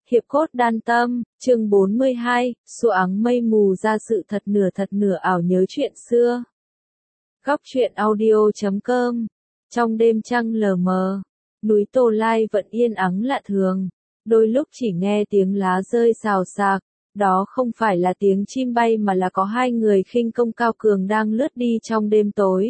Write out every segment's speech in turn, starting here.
Hiệp cốt đan tâm, chương 42, xua áng mây mù ra sự thật nửa ảo nhớ chuyện xưa. Góc truyện audio.com. Trong đêm trăng lờ mờ, núi Tô Lai vẫn yên ắng lạ thường, đôi lúc chỉ nghe tiếng lá rơi xào xạc, đó không phải là tiếng chim bay mà là có hai người khinh công cao cường đang lướt đi trong đêm tối.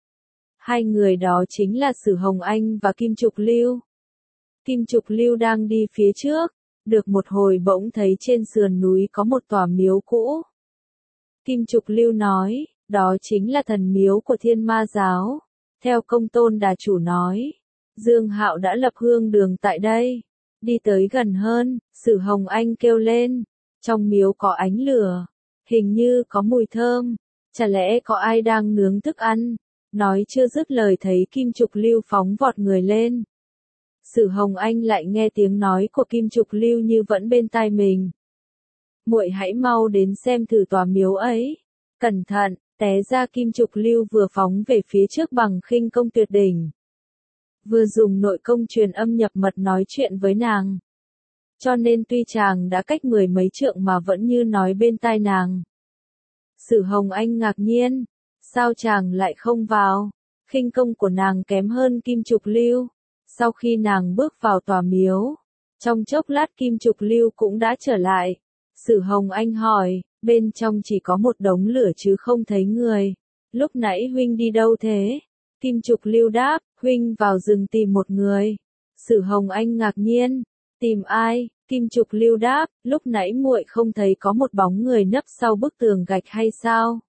Hai người đó chính là Sử Hồng Anh và Kim Trục Lưu. Kim Trục Lưu đang đi phía trước, được một hồi bỗng thấy trên sườn núi có một tòa miếu cũ. Kim Trục Lưu nói, đó chính là thần miếu của Thiên Ma giáo. Theo Công Tôn Đà chủ nói, Dương Hạo đã lập hương đường tại đây. Đi tới gần hơn, Sử Hồng Anh kêu lên, trong miếu có ánh lửa, hình như có mùi thơm, chả lẽ có ai đang nướng thức ăn. Nói chưa dứt lời thấy Kim Trục Lưu phóng vọt người lên. Sử Hồng Anh lại nghe tiếng nói của Kim Trục Lưu như vẫn bên tai mình. Muội hãy mau đến xem thử tòa miếu ấy. Cẩn thận, té ra Kim Trục Lưu vừa phóng về phía trước bằng khinh công tuyệt đỉnh. Vừa dùng nội công truyền âm nhập mật nói chuyện với nàng. Cho nên tuy chàng đã cách 10 mấy trượng mà vẫn như nói bên tai nàng. Sử Hồng Anh ngạc nhiên, sao chàng lại không vào? Khinh công của nàng kém hơn Kim Trục Lưu. Sau khi nàng bước vào tòa miếu, trong chốc lát Kim Trục Lưu cũng đã trở lại. Sử Hồng Anh hỏi, bên trong chỉ có một đống lửa chứ không thấy người. Lúc nãy huynh đi đâu thế? Kim Trục Lưu đáp, huynh vào rừng tìm một người. Sử Hồng Anh ngạc nhiên, tìm ai? Kim Trục Lưu đáp, lúc nãy muội không thấy có một bóng người nấp sau bức tường gạch hay sao?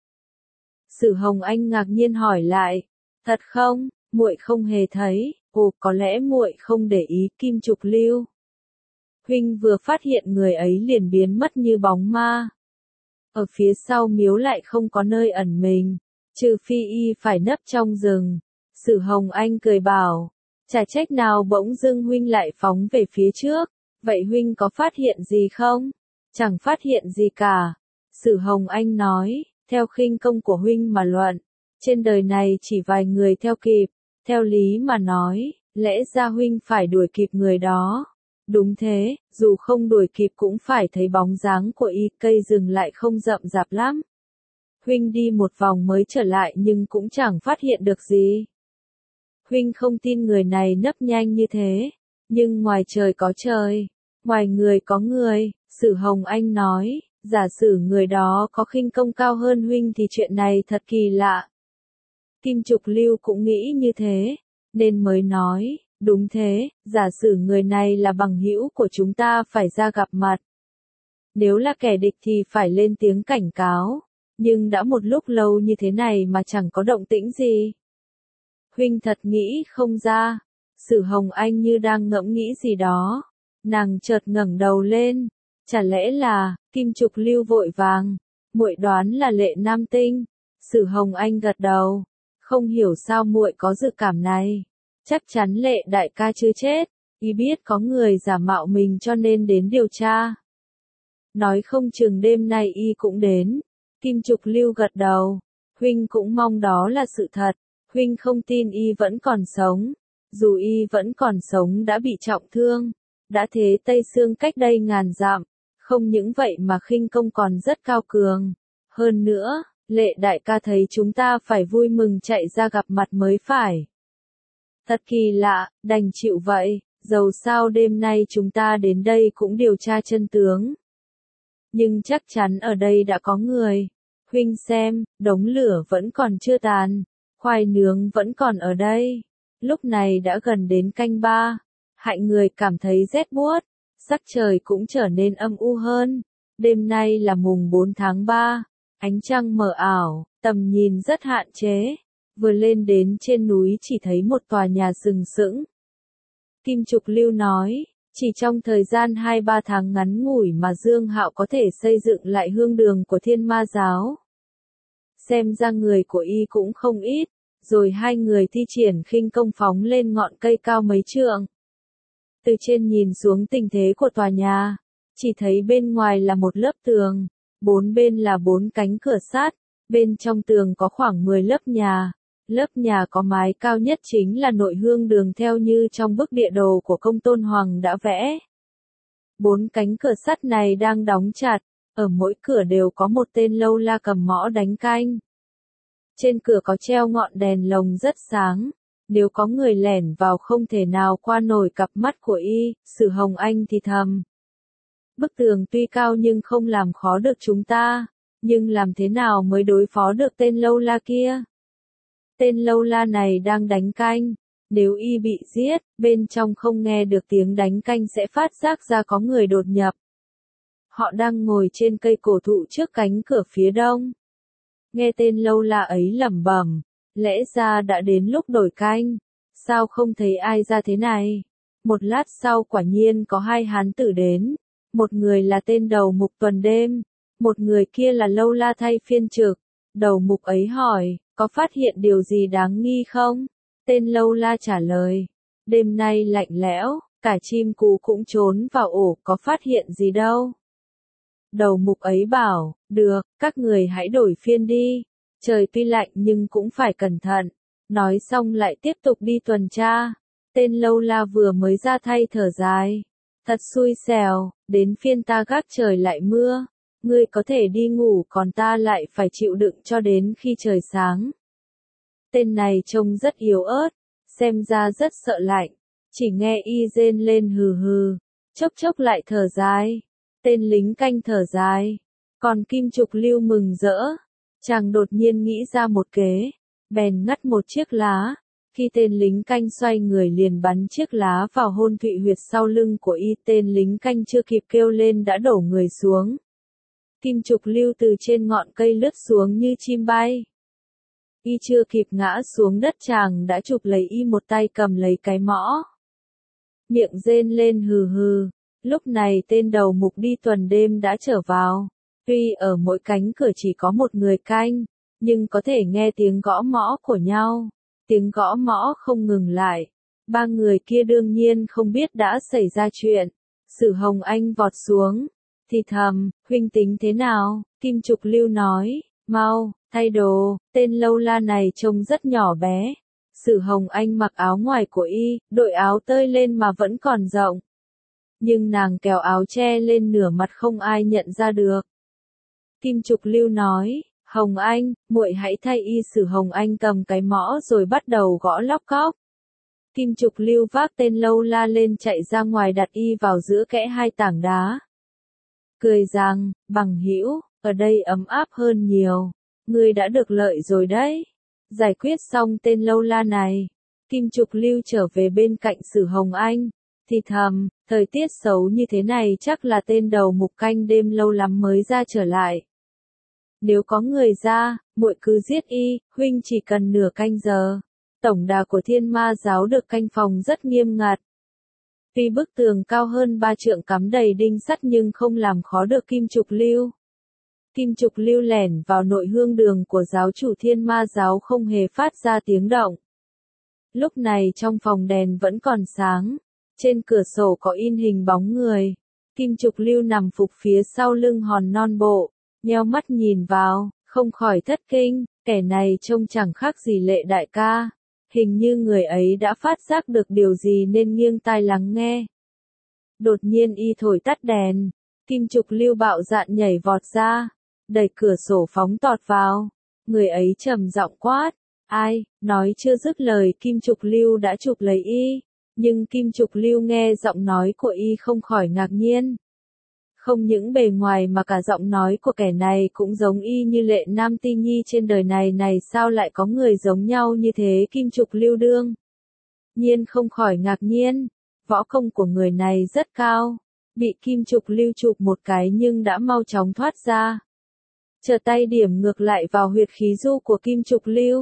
Sử Hồng Anh ngạc nhiên hỏi lại, thật không? Muội không hề thấy. Ồ, có lẽ muội không để ý. Kim Trục Lưu. Huynh vừa phát hiện người ấy liền biến mất như bóng ma. Ở phía sau miếu lại không có nơi ẩn mình, trừ phi y phải nấp trong rừng. Sử Hồng Anh cười bảo, chả trách nào bỗng dưng huynh lại phóng về phía trước. Vậy huynh có phát hiện gì không? Chẳng phát hiện gì cả. Sử Hồng Anh nói, theo khinh công của huynh mà luận, trên đời này chỉ vài người theo kịp. Theo lý mà nói, lẽ ra huynh phải đuổi kịp người đó. Đúng thế, dù không đuổi kịp cũng phải thấy bóng dáng của y. Cây rừng lại không rậm rạp lắm. Huynh đi một vòng mới trở lại nhưng cũng chẳng phát hiện được gì. Huynh không tin người này nấp nhanh như thế. Nhưng ngoài trời có trời, ngoài người có người. Sử Hồng Anh nói, giả sử người đó có khinh công cao hơn huynh thì chuyện này thật kỳ lạ. Kim Trục Lưu cũng nghĩ như thế, nên mới nói, đúng thế, giả sử người này là bằng hữu của chúng ta phải ra gặp mặt. Nếu là kẻ địch thì phải lên tiếng cảnh cáo, nhưng đã một lúc lâu như thế này mà chẳng có động tĩnh gì. Huynh thật nghĩ không ra. Sử Hồng Anh như đang ngẫm nghĩ gì đó, nàng chợt ngẩng đầu lên, chả lẽ là, Kim Trục Lưu vội vàng, muội đoán là Lệ Nam Tinh. Sử Hồng Anh gật đầu. Không hiểu sao muội có dự cảm này. Chắc chắn Lệ đại ca chưa chết. Y biết có người giả mạo mình cho nên đến điều tra. Nói không chừng đêm nay y cũng đến. Kim Trục Lưu gật đầu. Huynh cũng mong đó là sự thật. Huynh không tin y vẫn còn sống. Dù y vẫn còn sống đã bị trọng thương. Đã thế Tây Xương cách đây ngàn dặm. Không những vậy mà khinh công còn rất cao cường. Hơn nữa, Lệ đại ca thấy chúng ta phải vui mừng chạy ra gặp mặt mới phải. Thật kỳ lạ, đành chịu vậy, dầu sao đêm nay chúng ta đến đây cũng điều tra chân tướng. Nhưng chắc chắn ở đây đã có người. Huynh xem, đống lửa vẫn còn chưa tàn, khoai nướng vẫn còn ở đây. Lúc này đã gần đến canh 3, hại người cảm thấy rét buốt, sắc trời cũng trở nên âm u hơn. Đêm nay là mùng 4 tháng 3. Ánh trăng mờ ảo, tầm nhìn rất hạn chế. Vừa lên đến trên núi chỉ thấy một tòa nhà sừng sững. Kim Trục Lưu nói, chỉ trong thời gian 2-3 tháng ngắn ngủi mà Dương Hạo có thể xây dựng lại hương đường của Thiên Ma giáo. Xem ra người của y cũng không ít, rồi hai người thi triển khinh công phóng lên ngọn cây cao mấy trượng. Từ trên nhìn xuống tình thế của tòa nhà, chỉ thấy bên ngoài là một lớp tường. 4 bên là 4 cánh cửa sắt, bên trong tường có khoảng 10 lớp nhà. Lớp nhà có mái cao nhất chính là nội hương đường theo như trong bức địa đồ của Công Tôn Hoàng đã vẽ. 4 cánh cửa sắt này đang đóng chặt, ở mỗi cửa đều có một tên lâu la cầm mõ đánh canh. Trên cửa có treo ngọn đèn lồng rất sáng, nếu có người lẻn vào không thể nào qua nổi cặp mắt của y, Sử Hồng Anh thì thầm. Bức tường tuy cao nhưng không làm khó được chúng ta, nhưng làm thế nào mới đối phó được tên lâu la kia? Tên lâu la này đang đánh canh, nếu y bị giết, bên trong không nghe được tiếng đánh canh sẽ phát giác ra có người đột nhập. Họ đang ngồi trên cây cổ thụ trước cánh cửa phía đông. Nghe tên lâu la ấy lẩm bẩm, lẽ ra đã đến lúc đổi canh, sao không thấy ai ra thế này? Một lát sau quả nhiên có 2 hán tử đến, một người là tên đầu mục tuần đêm, một người kia là lâu la thay phiên trực. Đầu mục ấy hỏi, có phát hiện điều gì đáng nghi không? Tên lâu la trả lời, đêm nay lạnh lẽo, cả chim cú cũng trốn vào ổ, có phát hiện gì đâu. Đầu mục ấy bảo, được, các người hãy đổi phiên đi, trời tuy lạnh nhưng cũng phải cẩn thận. Nói xong lại tiếp tục đi tuần tra. Tên lâu la vừa mới ra thay thở dài. Thật xui xẻo, đến phiên ta gác trời lại mưa. Ngươi có thể đi ngủ còn ta lại phải chịu đựng cho đến khi trời sáng. Tên này trông rất yếu ớt, xem ra rất sợ lạnh. Chỉ nghe y rên lên hừ hừ, chốc chốc lại thở dài. Tên lính canh thở dài, còn Kim Trục Lưu mừng rỡ. Chàng đột nhiên nghĩ ra một kế, bèn ngắt một chiếc lá. Khi tên lính canh xoay người liền bắn chiếc lá vào hôn thụy huyệt sau lưng của y, tên lính canh chưa kịp kêu lên đã đổ người xuống. Kim Trục Lưu từ trên ngọn cây lướt xuống như chim bay. Y chưa kịp ngã xuống đất chàng đã chụp lấy y một tay cầm lấy cái mõ. Miệng rên lên hừ hừ. Lúc này tên đầu mục đi tuần đêm đã trở vào. Tuy ở mỗi cánh cửa chỉ có một người canh, nhưng có thể nghe tiếng gõ mõ của nhau. Tiếng gõ mõ không ngừng lại. 3 người kia đương nhiên không biết đã xảy ra chuyện. Sử Hồng Anh vọt xuống, thì thầm, huynh tính thế nào? Kim Trục Lưu nói, mau, thay đồ, tên lâu la này trông rất nhỏ bé. Sử Hồng Anh mặc áo ngoài của y, đội áo tơi lên mà vẫn còn rộng. Nhưng nàng kéo áo che lên nửa mặt không ai nhận ra được. Kim Trục Lưu nói, Hồng Anh, muội hãy thay y. Sử Hồng Anh cầm cái mõ rồi bắt đầu gõ lóc cóc. Kim Trục Lưu vác tên lâu la lên chạy ra ngoài đặt y vào giữa kẽ 2 tảng đá. Cười rằng, bằng hữu, ở đây ấm áp hơn nhiều. Ngươi đã được lợi rồi đấy. Giải quyết xong tên lâu la này, Kim Trục Lưu trở về bên cạnh Sử Hồng Anh. Thì thầm, thời tiết xấu như thế này chắc là tên đầu mục canh đêm lâu lắm mới ra trở lại. Nếu có người ra, muội cứ giết y, huynh chỉ cần nửa canh giờ. Tổng đà của Thiên Ma giáo được canh phòng rất nghiêm ngặt. Tuy bức tường cao hơn 3 trượng cắm đầy đinh sắt nhưng không làm khó được Kim Trục Lưu. Kim Trục Lưu lẻn vào nội hương đường của giáo chủ Thiên Ma giáo không hề phát ra tiếng động. Lúc này trong phòng đèn vẫn còn sáng. Trên cửa sổ có in hình bóng người. Kim Trục Lưu nằm phục phía sau lưng hòn non bộ, nheo mắt nhìn vào, không khỏi thất kinh, kẻ này trông chẳng khác gì Lệ đại ca. Hình như người ấy đã phát giác được điều gì nên nghiêng tai lắng nghe. Đột nhiên y thổi tắt đèn, Kim Trục Lưu bạo dạn nhảy vọt ra, đẩy cửa sổ phóng tọt vào. Người ấy trầm giọng quát, ai? Nói chưa dứt lời Kim Trục Lưu đã chụp lấy y. Nhưng Kim Trục Lưu nghe giọng nói của y không khỏi ngạc nhiên. Không những bề ngoài mà cả giọng nói của kẻ này cũng giống y như Lệ Nam Ti Nhi. Trên đời này sao lại có người giống nhau như thế? Kim Trục Lưu đương nhiên không khỏi ngạc nhiên. Võ công của người này rất cao. Bị Kim Trục Lưu chụp một cái nhưng đã mau chóng thoát ra. Trở tay điểm ngược lại vào huyệt khí du của Kim Trục Lưu.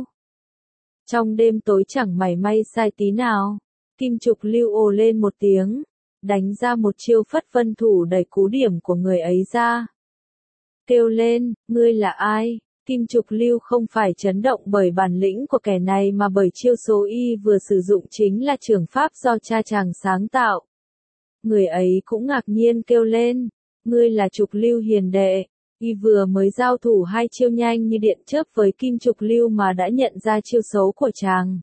Trong đêm tối chẳng mảy may sai tí nào. Kim Trục Lưu ồ lên một tiếng, đánh ra một chiêu Phất Vân Thủ đẩy cú điểm của người ấy ra. Kêu lên, ngươi là ai? Kim Trục Lưu không phải chấn động bởi bản lĩnh của kẻ này mà bởi chiêu số y vừa sử dụng chính là trường pháp do cha chàng sáng tạo. Người ấy cũng ngạc nhiên kêu lên, ngươi là Trục Lưu hiền đệ. Y vừa mới giao thủ 2 chiêu nhanh như điện chớp với Kim Trục Lưu mà đã nhận ra chiêu xấu của chàng.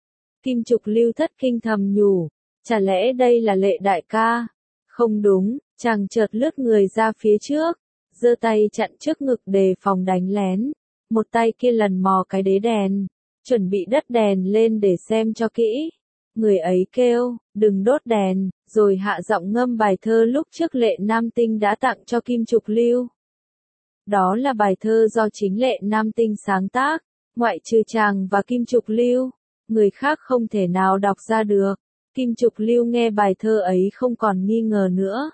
Kim Trục Lưu thất kinh thầm nhủ, chả lẽ đây là Lệ đại ca? Không đúng, Chàng chợt lướt người ra phía trước, giơ tay chặn trước ngực đề phòng đánh lén. Một tay kia lần mò cái đế đèn, chuẩn bị đất đèn lên để xem cho kỹ. Người ấy kêu, đừng đốt đèn, rồi hạ giọng ngâm bài thơ lúc trước Lệ Nam Tinh đã tặng cho Kim Trục Lưu. Đó là bài thơ do chính Lệ Nam Tinh sáng tác, ngoại trừ chàng và Kim Trục Lưu, người khác không thể nào đọc ra được. Kim Trục Lưu nghe bài thơ ấy không còn nghi ngờ nữa.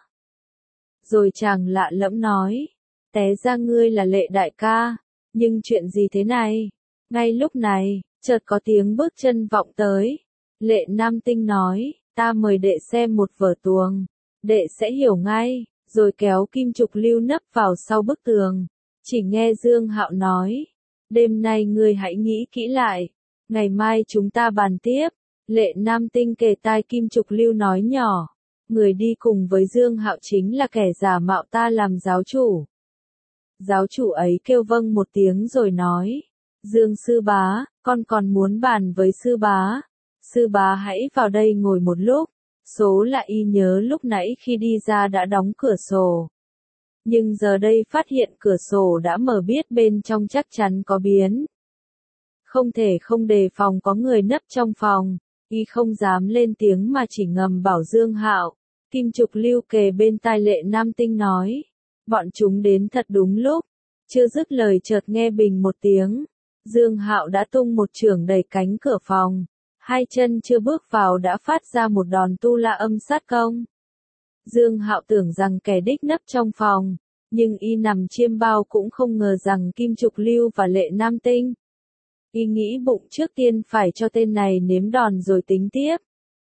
Rồi chàng lạ lẫm nói, té ra ngươi là Lệ đại ca, nhưng chuyện gì thế này? Ngay lúc này, chợt có tiếng bước chân vọng tới. Lệ Nam Tinh nói, ta mời đệ xem một vở tuồng, đệ sẽ hiểu ngay, rồi kéo Kim Trục Lưu nấp vào sau bức tường. Chỉ nghe Dương Hạo nói, đêm nay ngươi hãy nghĩ kỹ lại, ngày mai chúng ta bàn tiếp. Lệ Nam Tinh kề tai Kim Trục Lưu nói nhỏ, người đi cùng với Dương Hạo chính là kẻ giả mạo ta làm giáo chủ. Giáo chủ ấy kêu vâng một tiếng rồi nói, Dương sư bá, con còn muốn bàn với sư bá. Sư bá hãy vào đây ngồi một lúc. Số là y nhớ lúc nãy khi đi ra đã đóng cửa sổ. Nhưng giờ đây phát hiện cửa sổ đã mở, biết bên trong chắc chắn có biến. Không thể không đề phòng có người nấp trong phòng. Y không dám lên tiếng mà chỉ ngầm bảo Dương Hạo. Kim Trục Lưu kề bên tai Lệ Nam Tinh nói, bọn chúng đến thật đúng lúc. Chưa dứt lời chợt nghe bình một tiếng, Dương Hạo đã tung một chưởng đẩy cánh cửa phòng. Hai chân chưa bước vào đã phát ra một đòn tu la âm sát công. Dương Hạo tưởng rằng kẻ đích nấp trong phòng, nhưng y nằm chiêm bao cũng không ngờ rằng Kim Trục Lưu và Lệ Nam Tinh. Y nghĩ bụng trước tiên phải cho tên này nếm đòn rồi tính tiếp.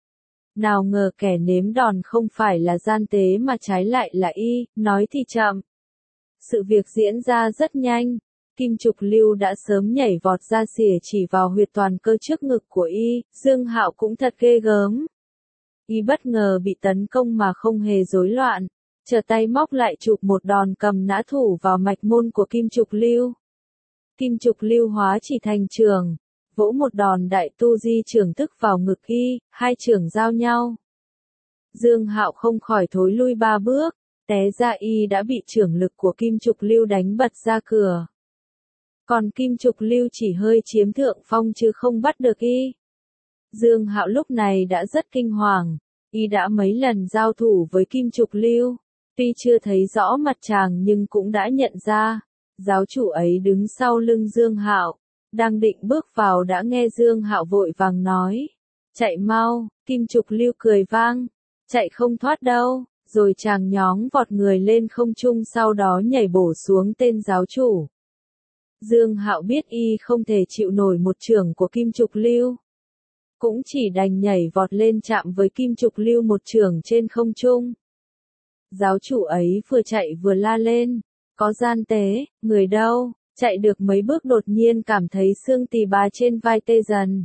Nào ngờ kẻ nếm đòn không phải là gian tế mà trái lại là y, nói thì chậm. Sự việc diễn ra rất nhanh. Kim Trục Lưu đã sớm nhảy vọt ra xỉa chỉ vào huyệt toàn cơ trước ngực của y. Dương Hạo cũng thật ghê gớm. Y bất ngờ bị tấn công mà không hề rối loạn, trở tay móc lại chụp một đòn cầm nã thủ vào mạch môn của Kim Trục Lưu. Kim Trục Lưu hóa chỉ thành trường, vỗ một đòn đại tu di trưởng thức vào ngực y, hai trưởng giao nhau. Dương Hạo không khỏi thối lui 3 bước, té ra y đã bị trưởng lực của Kim Trục Lưu đánh bật ra cửa. Còn Kim Trục Lưu chỉ hơi chiếm thượng phong chứ không bắt được y. Dương Hạo lúc này đã rất kinh hoàng, y đã mấy lần giao thủ với Kim Trục Lưu, tuy chưa thấy rõ mặt chàng nhưng cũng đã nhận ra, giáo chủ ấy đứng sau lưng Dương Hạo, đang định bước vào đã nghe Dương Hạo vội vàng nói, chạy mau. Kim Trục Lưu cười vang, chạy không thoát đâu, rồi chàng nhóng vọt người lên không trung sau đó nhảy bổ xuống tên giáo chủ. Dương Hạo biết y không thể chịu nổi một chưởng của Kim Trục Lưu, cũng chỉ đành nhảy vọt lên chạm với Kim Trục Lưu một chưởng trên không trung. Giáo chủ ấy vừa chạy vừa la lên, có gian tế, người đâu? Chạy được mấy bước đột nhiên cảm thấy xương tỳ bà trên vai tê dần.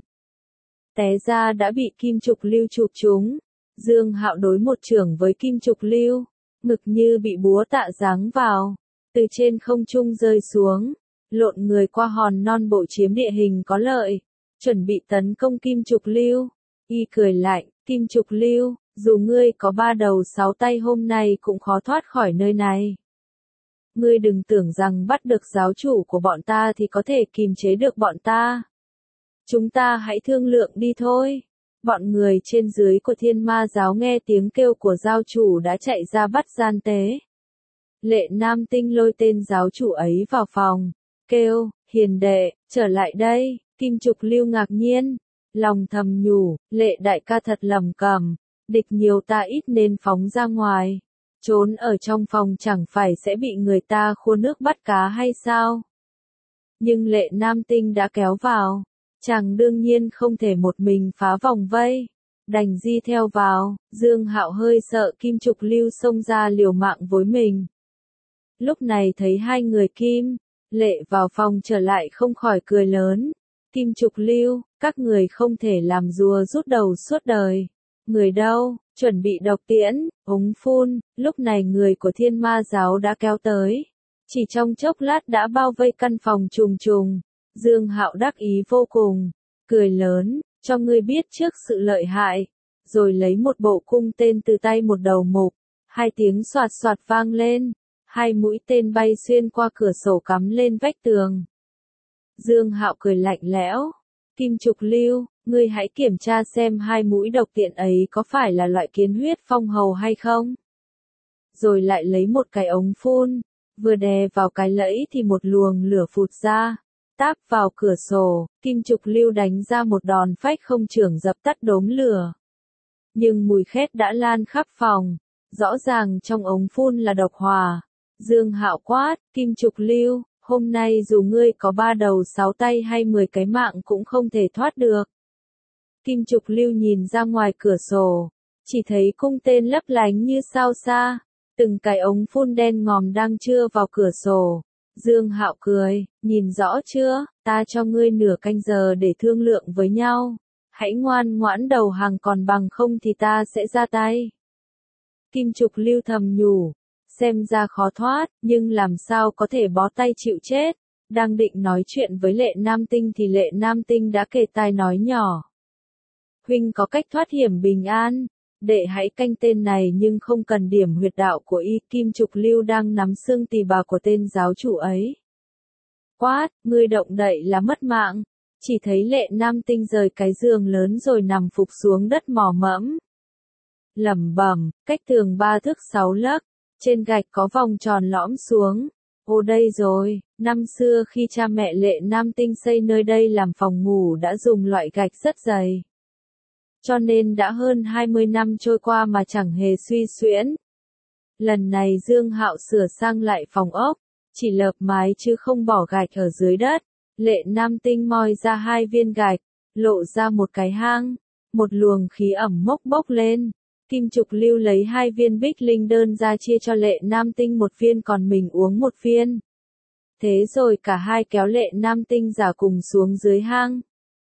Té ra đã bị Kim Trục Lưu chụp trúng. Dương Hạo đối một chưởng với Kim Trục Lưu, ngực như bị búa tạ giáng vào, từ trên không trung rơi xuống, lộn người qua hòn non bộ chiếm địa hình có lợi, chuẩn bị tấn công Kim Trục Lưu. Y cười lạnh, Kim Trục Lưu, dù ngươi có 3 đầu 6 tay hôm nay cũng khó thoát khỏi nơi này. Ngươi đừng tưởng rằng bắt được giáo chủ của bọn ta thì có thể kìm chế được bọn ta. Chúng ta hãy thương lượng đi thôi. Bọn người trên dưới của Thiên Ma giáo nghe tiếng kêu của giáo chủ đã chạy ra bắt gian tế. Lệ Nam Tinh lôi tên giáo chủ ấy vào phòng, kêu, hiền đệ, trở lại đây. Kim Trục Lưu ngạc nhiên, lòng thầm nhủ, Lệ đại ca thật lầm cầm, địch nhiều ta ít nên phóng ra ngoài. Trốn ở trong phòng chẳng phải sẽ bị người ta khua nước bắt cá hay sao? Nhưng Lệ Nam Tinh đã kéo vào, chàng đương nhiên không thể một mình phá vòng vây, đành di theo vào. Dương Hạo hơi sợ Kim Trục Lưu xông ra liều mạng với mình. Lúc này thấy hai người Kim, Lệ vào phòng trở lại không khỏi cười lớn. Kim Trục Lưu, các người không thể làm rùa rút đầu suốt đời. Người đâu? Chuẩn bị độc tiễn, ống phun. Lúc này người của Thiên Ma giáo đã kéo tới. Chỉ trong chốc lát đã bao vây căn phòng trùng trùng. Dương Hạo đắc ý vô cùng, cười lớn, cho ngươi biết trước sự lợi hại. Rồi lấy một bộ cung tên từ tay một đầu mục, Hai tiếng soạt soạt vang lên, hai mũi tên bay xuyên qua cửa sổ cắm lên vách tường. Dương Hạo cười lạnh lẽo, Kim Trục Lưu, ngươi hãy kiểm tra xem hai mũi độc tiện ấy có phải là loại kiến huyết phong hầu hay không. Rồi lại lấy một cái ống phun, vừa đè vào cái lẫy thì một luồng lửa phụt ra, táp vào cửa sổ, Kim Trục Lưu đánh ra một đòn phách không chưởng dập tắt đốm lửa. Nhưng mùi khét đã lan khắp phòng, rõ ràng trong ống phun là độc hỏa. Dương Hạo quát, Kim Trục Lưu, hôm nay dù ngươi có 3 đầu 6 tay hay 10 cái mạng cũng không thể thoát được. Kim Trục Lưu nhìn ra ngoài cửa sổ, chỉ thấy cung tên lấp lánh như sao xa, từng cái ống phun đen ngòm đang chưa vào cửa sổ. Dương Hạo cười, nhìn rõ chưa, ta cho ngươi nửa canh giờ để thương lượng với nhau. Hãy ngoan ngoãn đầu hàng, còn bằng không thì ta sẽ ra tay. Kim Trục Lưu thầm nhủ, xem ra khó thoát, nhưng làm sao có thể bó tay chịu chết. Đang định nói chuyện với Lệ Nam Tinh thì Lệ Nam Tinh đã kề tai nói nhỏ. Huynh có cách thoát hiểm bình an, đệ hãy canh tên này nhưng không cần điểm huyệt đạo của y. Kim Trục Lưu đang nắm xương tỳ bà của tên giáo chủ ấy. Quát, ngươi động đậy là mất mạng. Chỉ thấy Lệ Nam Tinh rời cái giường lớn rồi nằm phục xuống đất mò mẫm. Lẩm bẩm, cách tường 3 thước 6 lấc, trên gạch có vòng tròn lõm xuống. Ô đây rồi, năm xưa khi cha mẹ Lệ Nam Tinh xây nơi đây làm phòng ngủ đã dùng loại gạch rất dày. Cho nên đã hơn 20 năm trôi qua mà chẳng hề suy xuyễn. Lần này Dương Hạo sửa sang lại phòng ốc, chỉ lợp mái chứ không bỏ gạch ở dưới đất. Lệ Nam Tinh moi ra 2 viên gạch, lộ ra một cái hang, một luồng khí ẩm mốc bốc lên. Kim Trục Lưu lấy 2 viên bích linh đơn ra chia cho Lệ Nam Tinh 1 viên còn mình uống 1 viên. Thế rồi cả hai kéo Lệ Nam Tinh giả cùng xuống dưới hang.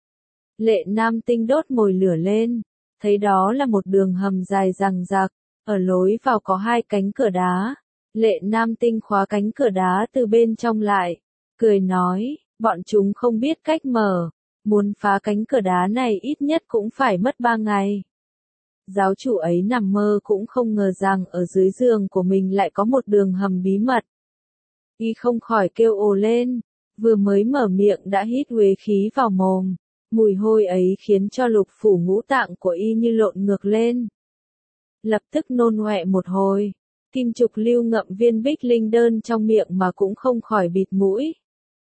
Lệ Nam Tinh đốt mồi lửa lên, thấy đó là một đường hầm dài rằng rạc, ở lối vào có 2 cánh cửa đá. Lệ Nam Tinh khóa cánh cửa đá từ bên trong lại, cười nói, bọn chúng không biết cách mở, muốn phá cánh cửa đá này ít nhất cũng phải mất 3 ngày. Giáo chủ ấy nằm mơ cũng không ngờ rằng ở dưới giường của mình lại có một đường hầm bí mật. Y không khỏi kêu ồ lên, vừa mới mở miệng đã hít uế khí vào mồm. Mùi hôi ấy khiến cho lục phủ ngũ tạng của y như lộn ngược lên. Lập tức nôn ọe một hồi, Kim Trục Lưu ngậm viên bích linh đơn trong miệng mà cũng không khỏi bịt mũi.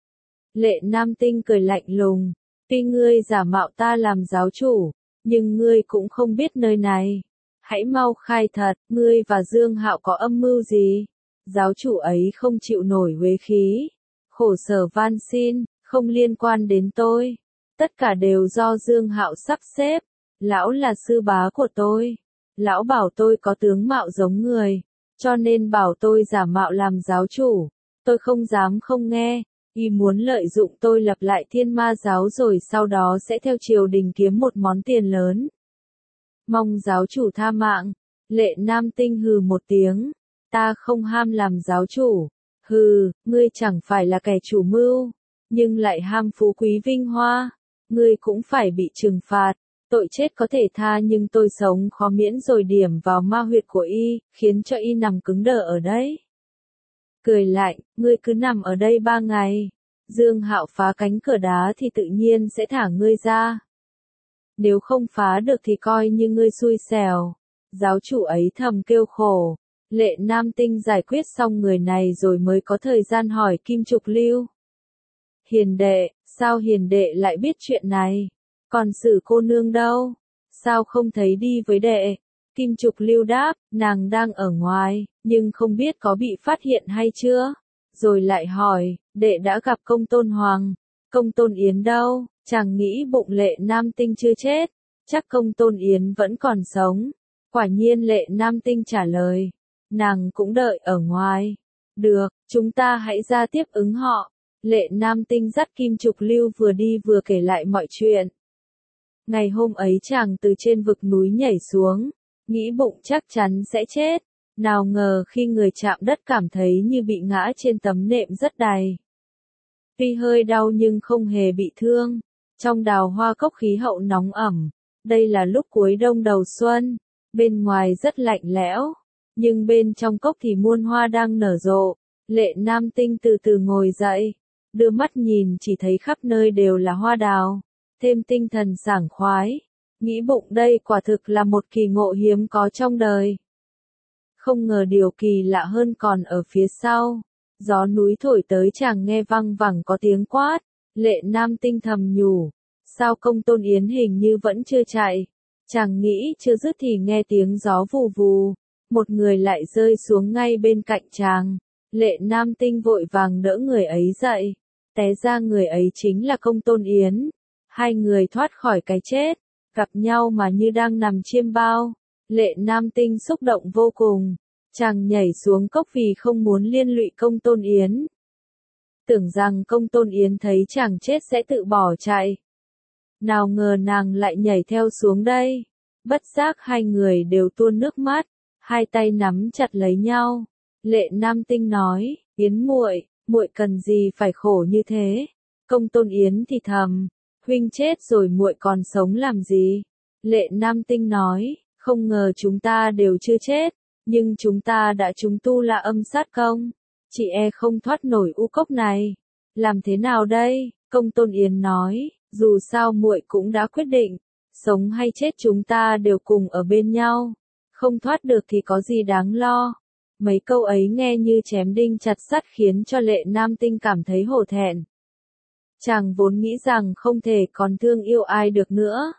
Lệ Nam Tinh cười lạnh lùng, tuy ngươi giả mạo ta làm giáo chủ, nhưng ngươi cũng không biết nơi này. Hãy mau khai thật, ngươi và Dương Hạo có âm mưu gì? Giáo chủ ấy không chịu nổi uế khí, khổ sở van xin, không liên quan đến tôi. Tất cả đều do Dương Hạo sắp xếp. Lão là sư bá của tôi. Lão bảo tôi có tướng mạo giống người, cho nên bảo tôi giả mạo làm giáo chủ. Tôi không dám không nghe. Y muốn lợi dụng tôi lập lại Thiên Ma giáo rồi sau đó sẽ theo triều đình kiếm một món tiền lớn. Mong giáo chủ tha mạng. Lệ Nam Tinh hừ một tiếng. Ta không ham làm giáo chủ. Hừ, ngươi chẳng phải là kẻ chủ mưu, nhưng lại ham phú quý vinh hoa. Ngươi cũng phải bị trừng phạt. Tội chết có thể tha nhưng tôi sống khó miễn rồi điểm vào ma huyệt của y, khiến cho y nằm cứng đờ ở đấy. Cười lạnh, ngươi cứ nằm ở đây 3 ngày. Dương Hạo phá cánh cửa đá thì tự nhiên sẽ thả ngươi ra. Nếu không phá được thì coi như ngươi xui xẻo. Giáo chủ ấy thầm kêu khổ. Lệ Nam Tinh giải quyết xong người này rồi mới có thời gian hỏi Kim Trục Lưu. Hiền đệ, sao hiền đệ lại biết chuyện này? Còn Sử cô nương đâu? Sao không thấy đi với đệ? Kim Trục Lưu đáp, nàng đang ở ngoài, nhưng không biết có bị phát hiện hay chưa? Rồi lại hỏi, đệ đã gặp Công Tôn Hoàng. Công Tôn Yến đâu? Chàng nghĩ bụng Lệ Nam Tinh chưa chết. Chắc Công Tôn Yến vẫn còn sống. Quả nhiên Lệ Nam Tinh trả lời. Nàng cũng đợi ở ngoài. Được, chúng ta hãy ra tiếp ứng họ. Lệ Nam Tinh dắt Kim Trục Lưu vừa đi vừa kể lại mọi chuyện. Ngày hôm ấy chàng từ trên vực núi nhảy xuống, nghĩ bụng chắc chắn sẽ chết. Nào ngờ khi người chạm đất cảm thấy như bị ngã trên tấm nệm rất dày. Tuy hơi đau nhưng không hề bị thương. Trong Đào Hoa Cốc khí hậu nóng ẩm. Đây là lúc cuối đông đầu xuân. Bên ngoài rất lạnh lẽo. nhưng bên trong cốc thì muôn hoa đang nở rộ. Lệ Nam Tinh từ từ ngồi dậy, đưa mắt nhìn chỉ thấy khắp nơi đều là hoa đào, thêm tinh thần sảng khoái, nghĩ bụng đây quả thực là một kỳ ngộ hiếm có trong đời. Không ngờ điều kỳ lạ hơn còn ở phía sau, gió núi thổi tới chàng nghe văng vẳng có tiếng quát, Lệ Nam Tinh thầm nhủ, sao Công Tôn Yến hình như vẫn chưa chạy, chàng nghĩ chưa dứt thì nghe tiếng gió vù vù, một người lại rơi xuống ngay bên cạnh chàng. Lệ Nam Tinh vội vàng đỡ người ấy dậy, té ra người ấy chính là Công Tôn Yến. Hai người thoát khỏi cái chết, gặp nhau mà như đang nằm chiêm bao. Lệ Nam Tinh xúc động vô cùng, chàng nhảy xuống cốc vì không muốn liên lụy Công Tôn Yến. Tưởng rằng Công Tôn Yến thấy chàng chết sẽ tự bỏ chạy. Nào ngờ nàng lại nhảy theo xuống đây. Bất giác hai người đều tuôn nước mắt, hai tay nắm chặt lấy nhau. Lệ Nam Tinh nói, Yến muội, muội cần gì phải khổ như thế? Công Tôn Yến thì thầm, huynh chết rồi muội còn sống làm gì? Lệ Nam Tinh nói, không ngờ chúng ta đều chưa chết, nhưng chúng ta đã trúng tu la âm sát công, chị e không thoát nổi u cốc này. Làm thế nào đây? Công Tôn Yến nói, dù sao muội cũng đã quyết định, sống hay chết chúng ta đều cùng ở bên nhau, không thoát được thì có gì đáng lo. Mấy câu ấy nghe như chém đinh chặt sắt khiến cho Lệ Nam Tinh cảm thấy hổ thẹn. Chàng vốn nghĩ rằng không thể còn thương yêu ai được nữa.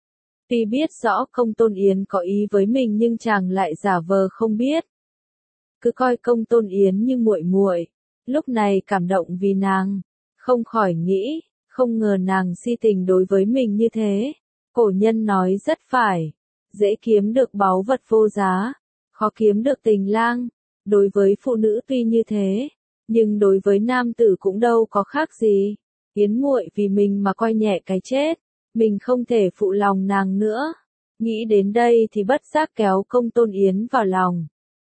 Tuy biết rõ Công Tôn Yến có ý với mình nhưng chàng lại giả vờ không biết. Cứ coi Công Tôn Yến như muội muội, lúc này cảm động vì nàng, không khỏi nghĩ, không ngờ nàng si tình đối với mình như thế. Cổ nhân nói rất phải, dễ kiếm được báu vật vô giá, khó kiếm được tình lang. Đối với phụ nữ tuy như thế, nhưng đối với nam tử cũng đâu có khác gì. Yến muội vì mình mà coi nhẹ cái chết, mình không thể phụ lòng nàng nữa. Nghĩ đến đây thì bất giác kéo Công Tôn Yến vào lòng.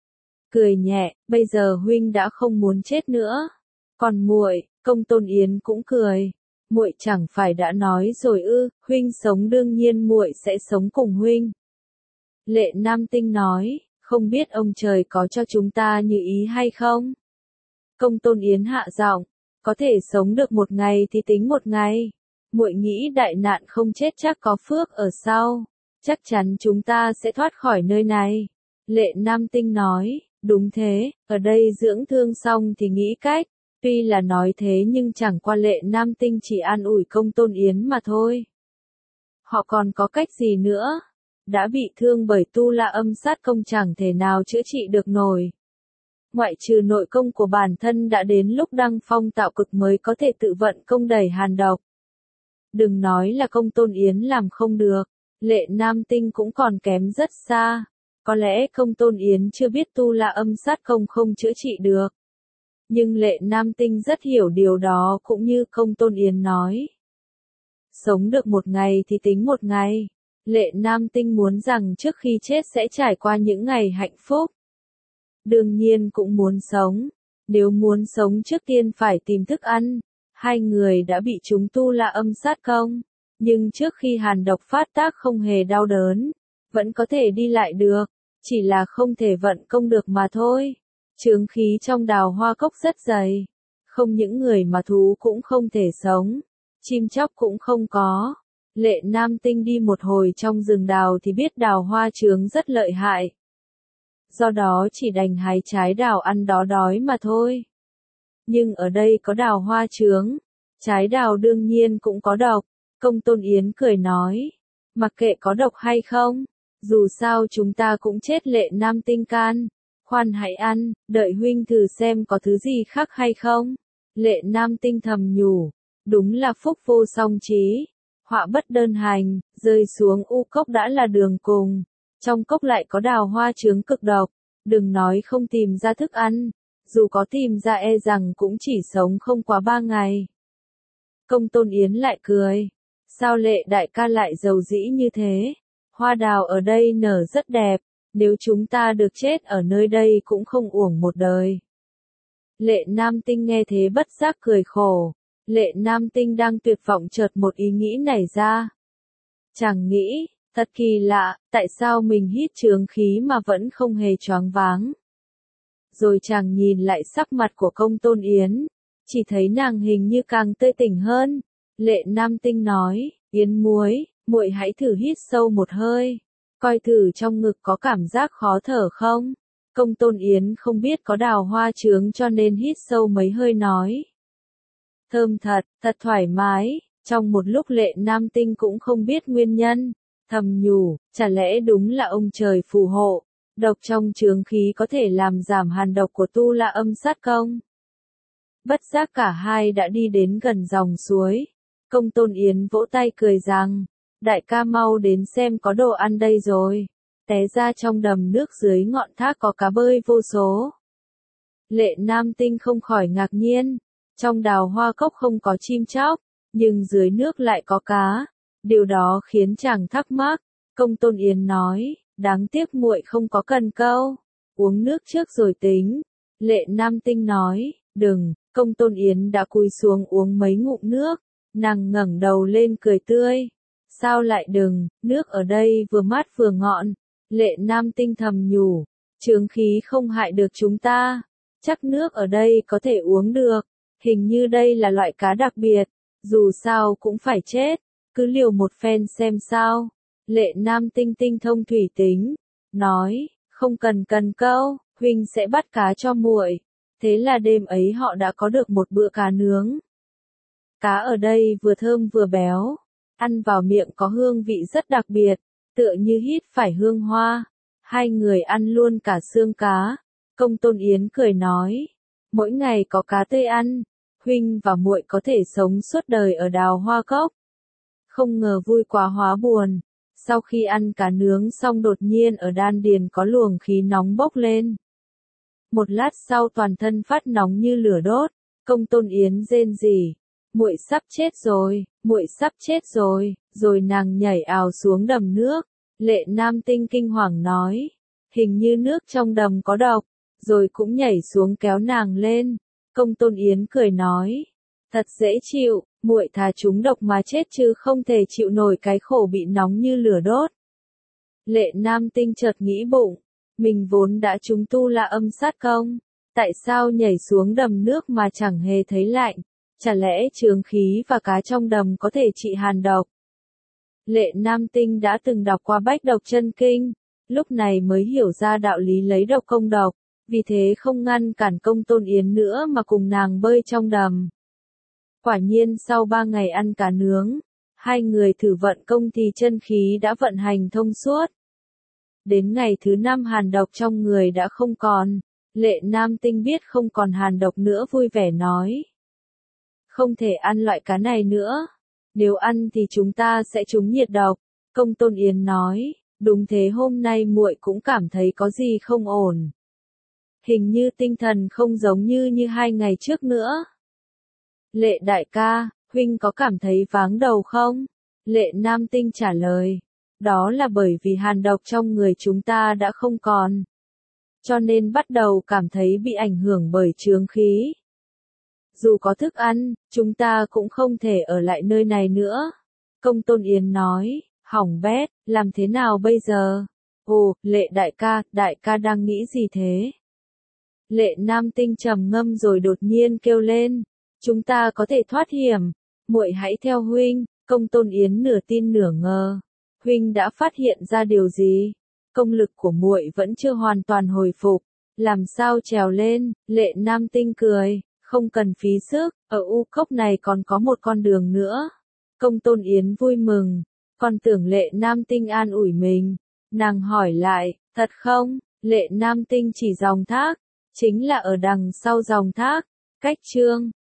Cười nhẹ, bây giờ huynh đã không muốn chết nữa. Còn muội, Công Tôn Yến cũng cười. Muội chẳng phải đã nói rồi ư, huynh sống đương nhiên muội sẽ sống cùng huynh. Lệ Nam Tinh nói, không biết ông trời có cho chúng ta như ý hay không? Công Tôn Yến hạ giọng, có thể sống được một ngày thì tính một ngày. Muội nghĩ đại nạn không chết chắc có phước ở sau, chắc chắn chúng ta sẽ thoát khỏi nơi này. Lệ Nam Tinh nói, đúng thế, ở đây dưỡng thương xong thì nghĩ cách. Tuy là nói thế nhưng chẳng qua Lệ Nam Tinh chỉ an ủi Công Tôn Yến mà thôi. Họ còn có cách gì nữa? Đã bị thương bởi tu la âm sát công chẳng thể nào chữa trị được nổi. Ngoại trừ nội công của bản thân đã đến lúc đăng phong tạo cực mới có thể tự vận công đẩy hàn độc. Đừng nói là Công Tôn Yến làm không được, Lệ Nam Tinh cũng còn kém rất xa. Có lẽ Công Tôn Yến chưa biết tu la âm sát công không chữa trị được. Nhưng Lệ Nam Tinh rất hiểu điều đó cũng như Công Tôn Yến nói. Sống được một ngày thì tính một ngày. Lệ Nam Tinh muốn rằng trước khi chết sẽ trải qua những ngày hạnh phúc. Đương nhiên cũng muốn sống. Nếu muốn sống trước tiên phải tìm thức ăn. Hai người đã bị chúng tu la âm sát công. Nhưng trước khi hàn độc phát tác không hề đau đớn. Vẫn có thể đi lại được. Chỉ là không thể vận công được mà thôi. Chướng khí trong đào hoa cốc rất dày. Không những người mà thú cũng không thể sống. Chim chóc cũng không có. Lệ Nam Tinh đi một hồi trong rừng đào thì biết đào hoa chướng rất lợi hại. Do đó chỉ đành hái trái đào ăn đó đói mà thôi. Nhưng ở đây có đào hoa chướng. Trái đào đương nhiên cũng có độc. Công Tôn Yến cười nói. Mặc kệ có độc hay không. Dù sao chúng ta cũng chết. Lệ Nam Tinh can. Khoan hãy ăn, đợi huynh thử xem có thứ gì khác hay không. Lệ Nam Tinh thầm nhủ. Đúng là phúc vô song trí. Họa bất đơn hành, rơi xuống u cốc đã là đường cùng. Trong cốc lại có đào hoa chướng cực độc. Đừng nói không tìm ra thức ăn. Dù có tìm ra e rằng cũng chỉ sống không quá 3 ngày. Công Tôn Yến lại cười. Sao Lệ đại ca lại giàu dĩ như thế? Hoa đào ở đây nở rất đẹp. Nếu chúng ta được chết ở nơi đây cũng không uổng một đời. Lệ Nam Tinh nghe thế bất giác cười khổ. Lệ Nam Tinh đang tuyệt vọng chợt một ý nghĩ nảy ra. Chàng nghĩ, Thật kỳ lạ, tại sao mình hít chướng khí mà vẫn không hề choáng váng. Rồi chàng nhìn lại sắc mặt của Công Tôn Yến, chỉ thấy nàng hình như càng tươi tỉnh hơn. Lệ Nam Tinh nói, Yến muội, muội hãy thử hít sâu một hơi, coi thử trong ngực có cảm giác khó thở không. Công Tôn Yến không biết có đào hoa chướng cho nên hít sâu mấy hơi nói. Thơm thật, thật thoải mái. Trong một lúc Lệ Nam Tinh cũng không biết nguyên nhân, thầm nhủ, chả lẽ đúng là ông trời phù hộ, độc trong chướng khí có thể làm giảm hàn độc của Tu La Âm Sát Công. Bất giác cả hai đã đi đến gần dòng suối. Công Tôn Yến vỗ tay cười rằng, đại ca mau đến xem có đồ ăn đây rồi. Té ra trong đầm nước dưới ngọn thác có cá bơi vô số. Lệ Nam Tinh không khỏi ngạc nhiên, trong đào hoa cốc không có chim chóc, nhưng dưới nước lại có cá. Điều đó khiến chàng thắc mắc. Công Tôn Yến nói, đáng tiếc muội không có cần câu, uống nước trước rồi tính. Lệ Nam Tinh nói, đừng. Công Tôn Yến đã cúi xuống uống mấy ngụm nước, nàng ngẩng đầu lên cười tươi. Sao lại đừng, nước ở đây vừa mát vừa ngọt. Lệ Nam Tinh thầm nhủ, chướng khí không hại được chúng ta, chắc nước ở đây có thể uống được, hình như đây là loại cá đặc biệt, dù sao cũng phải chết, cứ liều một phen xem sao. Lệ Nam Tinh tinh thông thủy tính, nói, không cần cần câu, huynh sẽ bắt cá cho muội. Thế là đêm ấy họ đã có được một bữa cá nướng. Cá ở đây vừa thơm vừa béo, ăn vào miệng có hương vị rất đặc biệt, tựa như hít phải hương hoa. Hai người ăn luôn cả xương cá. Công Tôn Yến cười nói, mỗi ngày có cá tươi ăn, huynh và muội có thể sống suốt đời ở đào hoa cốc. Không ngờ vui quá hóa buồn. Sau khi ăn cá nướng xong đột nhiên ở đan điền có luồng khí nóng bốc lên. Một lát sau toàn thân phát nóng như lửa đốt. Công Tôn Yến rên rỉ, muội sắp chết rồi, muội sắp chết rồi. Rồi nàng nhảy ào xuống đầm nước. Lệ Nam Tinh kinh hoàng nói, hình như nước trong đầm có độc, rồi cũng nhảy xuống kéo nàng lên. Công Tôn Yến cười nói, thật dễ chịu, muội thà trúng độc mà chết chứ không thể chịu nổi cái khổ bị nóng như lửa đốt. Lệ Nam Tinh chợt nghĩ bụng, mình vốn đã trúng Tu La Âm Sát Công, tại sao nhảy xuống đầm nước mà chẳng hề thấy lạnh, chả lẽ chướng khí và cá trong đầm có thể trị hàn độc. Lệ Nam Tinh đã từng đọc qua Bách Độc Chân Kinh, lúc này mới hiểu ra đạo lý lấy độc công độc, vì thế không ngăn cản Công Tôn Yến nữa mà cùng nàng bơi trong đầm. Quả nhiên sau 3 ngày ăn cá nướng, hai người thử vận công thì chân khí đã vận hành thông suốt. Đến ngày thứ 5 hàn độc trong người đã không còn, Lệ Nam Tinh biết không còn hàn độc nữa vui vẻ nói. Không thể ăn loại cá này nữa, nếu ăn thì chúng ta sẽ trúng nhiệt độc. Công Tôn Yến nói, đúng thế hôm nay muội cũng cảm thấy có gì không ổn. Hình như tinh thần không giống như 2 ngày trước nữa. Lệ đại ca, huynh có cảm thấy váng đầu không? Lệ Nam Tinh trả lời, đó là bởi vì hàn độc trong người chúng ta đã không còn. Cho nên bắt đầu cảm thấy bị ảnh hưởng bởi chướng khí. Dù có thức ăn, chúng ta cũng không thể ở lại nơi này nữa. Công Tôn Yến nói, hỏng bét, làm thế nào bây giờ? Ồ, Lệ đại ca đang nghĩ gì thế? Lệ Nam Tinh trầm ngâm rồi đột nhiên kêu lên, chúng ta có thể thoát hiểm, muội hãy theo huynh. Công Tôn Yến nửa tin nửa ngờ, huynh đã phát hiện ra điều gì? Công lực của muội vẫn chưa hoàn toàn hồi phục, làm sao trèo lên? Lệ Nam Tinh cười, không cần phí sức, ở U Cốc này còn có một con đường nữa. Công Tôn Yến vui mừng, còn tưởng Lệ Nam Tinh an ủi mình, nàng hỏi lại, thật không? Lệ Nam Tinh chỉ dòng thác, chính là ở đằng sau dòng thác, cách chương